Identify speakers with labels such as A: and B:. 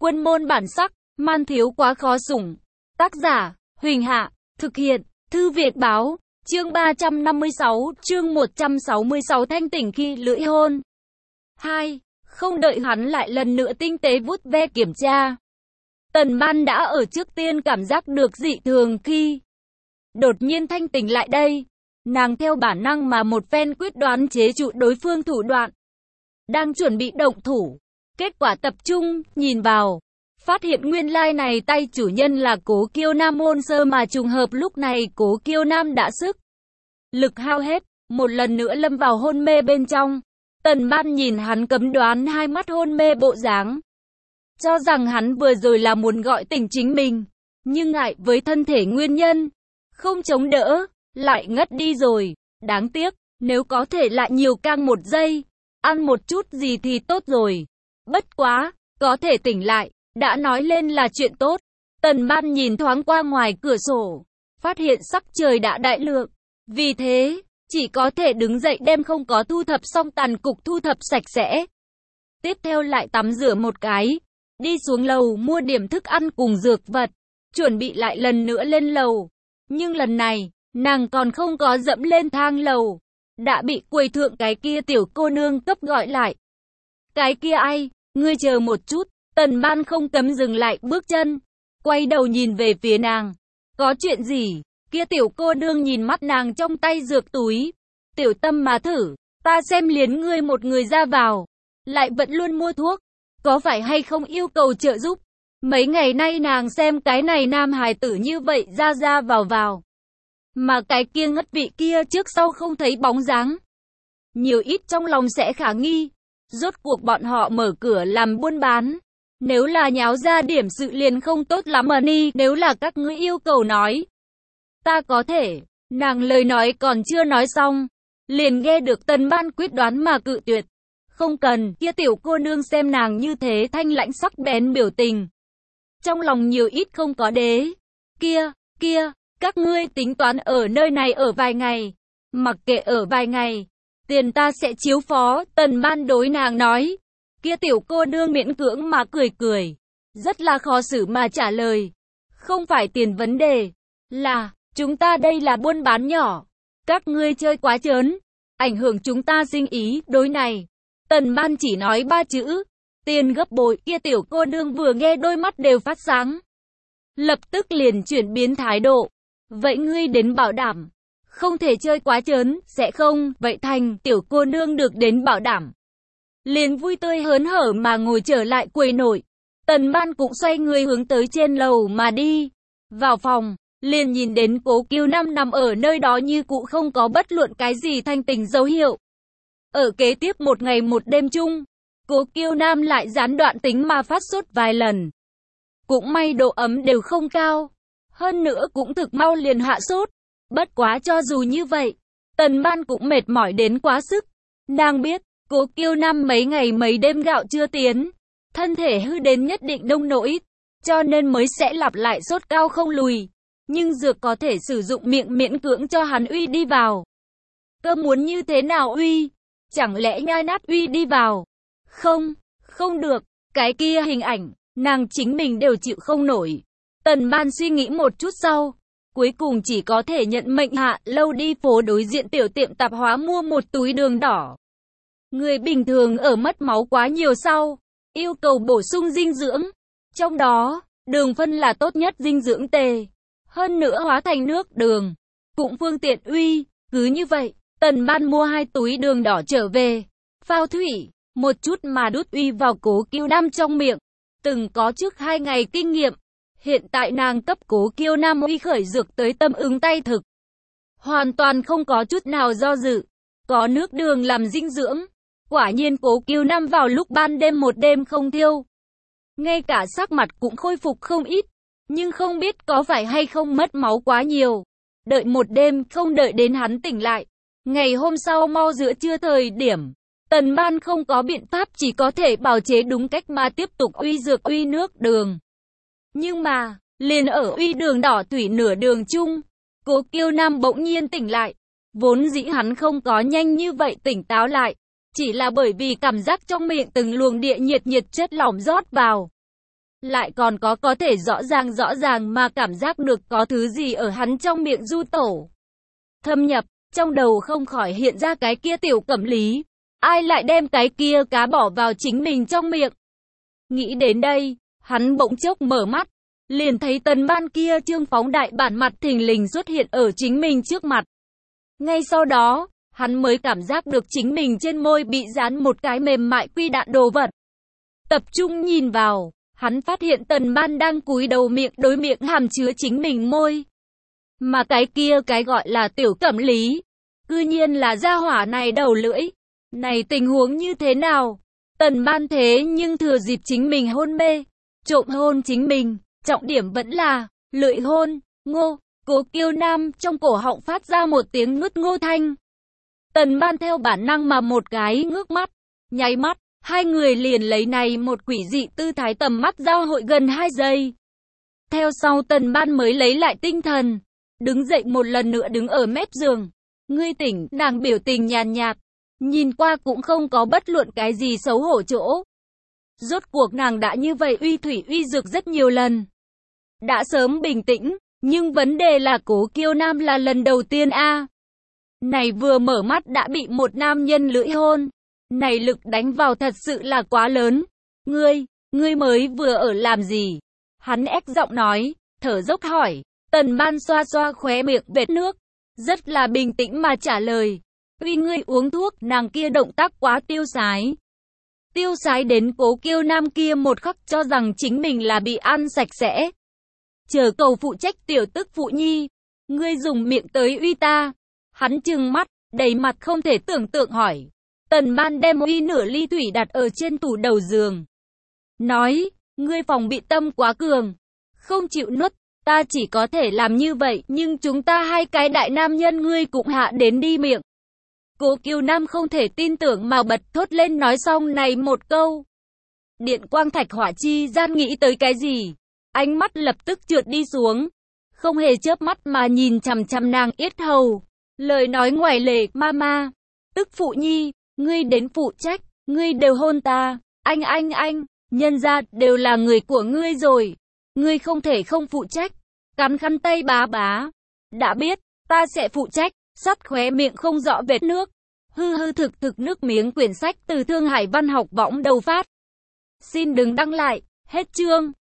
A: Quân môn bản sắc, man thiếu quá khó sủng. Tác giả, Huỳnh Hạ, thực hiện, Thư Việt Báo, chương 356, chương 166 thanh tỉnh khi lưỡi hôn. 2. Không đợi hắn lại lần nữa tinh tế vuốt ve kiểm tra. Tần Ban đã ở trước tiên cảm giác được dị thường khi đột nhiên thanh tỉnh lại đây. Nàng theo bản năng mà một phen quyết đoán chế trụ đối phương thủ đoạn. Đang chuẩn bị động thủ. Kết quả tập trung, nhìn vào. Phát hiện nguyên lai này tay chủ nhân là Cố Kiêu Nam hôn sơ mà trùng hợp lúc này Cố Kiêu Nam đã sức lực hao hết, một lần nữa lâm vào hôn mê bên trong. Tần Ban nhìn hắn cấm đoán hai mắt hôn mê bộ dáng. Cho rằng hắn vừa rồi là muốn gọi tỉnh chính mình. Nhưng ngại với thân thể nguyên nhân. Không chống đỡ, lại ngất đi rồi. Đáng tiếc, nếu có thể lại nhiều căng một giây. Ăn một chút gì thì tốt rồi. Bất quá, có thể tỉnh lại. Đã nói lên là chuyện tốt. Tần Ban nhìn thoáng qua ngoài cửa sổ. Phát hiện sắc trời đã đại lượng. Vì thế, chỉ có thể đứng dậy đem không có thu thập xong tàn cục thu thập sạch sẽ. Tiếp theo lại tắm rửa một cái. Đi xuống lầu mua điểm thức ăn cùng dược vật. Chuẩn bị lại lần nữa lên lầu. Nhưng lần này, nàng còn không có dẫm lên thang lầu. Đã bị quầy thượng cái kia tiểu cô nương cấp gọi lại. Cái kia ai? Ngươi chờ một chút. Tần Ban không cấm dừng lại bước chân. Quay đầu nhìn về phía nàng. Có chuyện gì? Kia tiểu cô nương nhìn mắt nàng trong tay dược túi. Tiểu Tâm mà thử. Ta xem liền ngươi một người ra vào. Lại vẫn luôn mua thuốc. Có phải hay không yêu cầu trợ giúp? Mấy ngày nay nàng xem cái này nam hài tử như vậy ra ra vào vào. Mà cái kia ngất vị kia trước sau không thấy bóng dáng. Nhiều ít trong lòng sẽ khả nghi. Rốt cuộc bọn họ mở cửa làm buôn bán. Nếu là nháo ra điểm sự liền không tốt lắm mà ni. Nếu là các ngươi yêu cầu nói. Ta có thể. Nàng lời nói còn chưa nói xong. Liền nghe được Tần Ban quyết đoán mà cự tuyệt. Không cần, kia tiểu cô nương xem nàng như thế thanh lãnh sắc bén biểu tình. Trong lòng nhiều ít không có đế. Kia, các ngươi tính toán ở nơi này ở vài ngày. Mặc kệ ở vài ngày, tiền ta sẽ chiếu phó, Tần Ban đối nàng nói. Kia tiểu cô nương miễn cưỡng mà cười. Rất là khó xử mà trả lời. Không phải tiền vấn đề, là, chúng ta đây là buôn bán nhỏ. Các ngươi chơi quá trớn, ảnh hưởng chúng ta sinh ý, đối này. Tần Ban chỉ nói 3 chữ, tiền gấp bội, kia tiểu cô nương vừa nghe đôi mắt đều phát sáng. Lập tức liền chuyển biến thái độ. Vậy ngươi đến bảo đảm, không thể chơi quá trớn, sẽ không, vậy thành, tiểu cô nương được đến bảo đảm. Liền vui tươi hớn hở mà ngồi trở lại quầy nổi. Tần Ban cũng xoay người hướng tới trên lầu mà đi. Vào phòng, liền nhìn đến Cố Kiêu Nam nằm ở nơi đó như cũ không có bất luận cái gì thanh tỉnh dấu hiệu. Ở kế tiếp một ngày một đêm chung, Cố Kiêu Nam lại gián đoạn tính mà phát sốt vài lần. Cũng may độ ấm đều không cao. Hơn nữa cũng thực mau liền hạ sốt. Bất quá cho dù như vậy, Tần Ban cũng mệt mỏi đến quá sức. Nàng biết, Cố Kiêu Nam mấy ngày mấy đêm gạo chưa tiến. Thân thể hư đến nhất định nông nỗi. Cho nên mới sẽ lặp lại sốt cao không lùi. Nhưng dược có thể sử dụng miễn cưỡng cho hắn uy đi vào. Cơ muốn như thế nào uy? Chẳng lẽ nhai nát uy đi vào? Không được. Cái kia hình ảnh, nàng chính mình đều chịu không nổi. Tần Ban suy nghĩ một chút sau. Cuối cùng chỉ có thể nhận mệnh hạ lâu đi phố đối diện tiểu tiệm tạp hóa mua một túi đường đỏ. Người bình thường ở mất máu quá nhiều sau. Yêu cầu bổ sung dinh dưỡng. Trong đó, đường phân là tốt nhất dinh dưỡng tề. Hơn nữa hóa thành nước đường. Cũng phương tiện uy. Cứ như vậy, Tần Ban mua 2 túi đường đỏ trở về. Phao thủy, một chút mà đút uy vào Cố Kiêu Nam trong miệng. Từng có trước 2 ngày kinh nghiệm. Hiện tại nàng cấp Cố Kiêu Nam uy khởi dược tới tâm ứng tay thực. Hoàn toàn không có chút nào do dự. Có nước đường làm dinh dưỡng. Quả nhiên Cố Kiêu Nam vào lúc ban đêm một đêm không thiêu. Ngay cả sắc mặt cũng khôi phục không ít. Nhưng không biết có phải hay không mất máu quá nhiều. Đợi một đêm không đợi đến hắn tỉnh lại. Ngày hôm sau mau giữa trưa thời điểm. Tần Ban không có biện pháp chỉ có thể bào chế đúng cách mà tiếp tục uy dược uy nước đường. Nhưng mà, liền ở uy đường đỏ thủy nửa đường chung. Cố Kiêu Nam bỗng nhiên tỉnh lại. Vốn dĩ hắn không có nhanh như vậy tỉnh táo lại. Chỉ là bởi vì cảm giác trong miệng từng luồng địa nhiệt chất lỏng rót vào. lại còn có thể rõ ràng mà cảm giác được có thứ gì ở hắn trong miệng Du Tổ. Thâm nhập, trong đầu không khỏi hiện ra cái kia Tiểu Cẩm Lý. Ai lại đem cái kia cá bỏ vào chính mình trong miệng? Nghĩ đến đây, hắn bỗng chốc mở mắt, liền thấy Tần Ban kia trương phóng đại bản mặt thình lình xuất hiện ở chính mình trước mặt. Ngay sau đó, hắn mới cảm giác được chính mình trên môi bị dán một cái mềm mại quy đạn đồ vật. Tập trung nhìn vào, hắn phát hiện Tần Ban đang cúi đầu miệng đối miệng hàm chứa chính mình môi. Mà cái kia cái gọi là Tiểu Cẩm Lý, cư nhiên là gia hỏa này đầu lưỡi. Này tình huống như thế nào? Tần Ban thế nhưng thừa dịp chính mình hôn mê, trộm hôn chính mình, trọng điểm vẫn là lưỡi hôn. Ngô, Cố Kiêu Nam trong cổ họng phát ra một tiếng ngứt ngô thanh. Tần Ban theo bản năng mà một cái ngước mắt, nháy mắt, hai người liền lấy này một quỷ dị tư thái tầm mắt giao hội gần 2 giây. Theo sau Tần Ban mới lấy lại tinh thần, đứng dậy một lần nữa đứng ở mép giường. Ngươi tỉnh, nàng biểu tình nhàn nhạt, nhìn qua cũng không có bất luận cái gì xấu hổ chỗ. Rốt cuộc nàng đã như vậy uy thủy uy dược rất nhiều lần. Đã sớm bình tĩnh, nhưng vấn đề là Cố Kiêu Nam là lần đầu tiên a. Này vừa mở mắt đã bị một nam nhân lưỡi hôn. Này lực đánh vào thật sự là quá lớn. Ngươi mới vừa ở làm gì? Hắn ép giọng nói, thở dốc hỏi. Tần Ban xoa xoa khóe miệng vệt nước, rất là bình tĩnh mà trả lời. Uy ngươi uống thuốc, nàng kia động tác quá tiêu sái. Tiêu sái đến Cố Kiêu Nam kia một khắc cho rằng chính mình là bị ăn sạch sẽ. Chờ cầu phụ trách tiểu tức phụ nhi, ngươi dùng miệng tới uy ta. Hắn trừng mắt, đầy mặt không thể tưởng tượng hỏi. Tần Ban đem uy nửa ly thủy đặt ở trên tủ đầu giường. Nói, ngươi phòng bị tâm quá cường, không chịu nuốt, ta chỉ có thể làm như vậy, nhưng chúng ta hai cái đại nam nhân ngươi cũng hạ đến đi miệng. Cố Kiêu Nam không thể tin tưởng mà bật thốt lên nói xong này một câu. Điện quang thạch hỏa chi gian nghĩ tới cái gì? Ánh mắt lập tức trượt đi xuống, không hề chớp mắt mà nhìn chằm chằm nàng yết hầu. Lời nói ngoài lề, mama, tức phụ nhi, ngươi đến phụ trách, ngươi đều hôn ta, anh, nhân ra đều là người của ngươi rồi, ngươi không thể không phụ trách. Cắn khăn tay bá, đã biết, ta sẽ phụ trách. Sắt khóe miệng không rõ vệt nước, hư thực nước miếng. Quyển sách từ Thương Hải Văn Học Võng đầu phát. Xin đừng đăng lại, hết chương.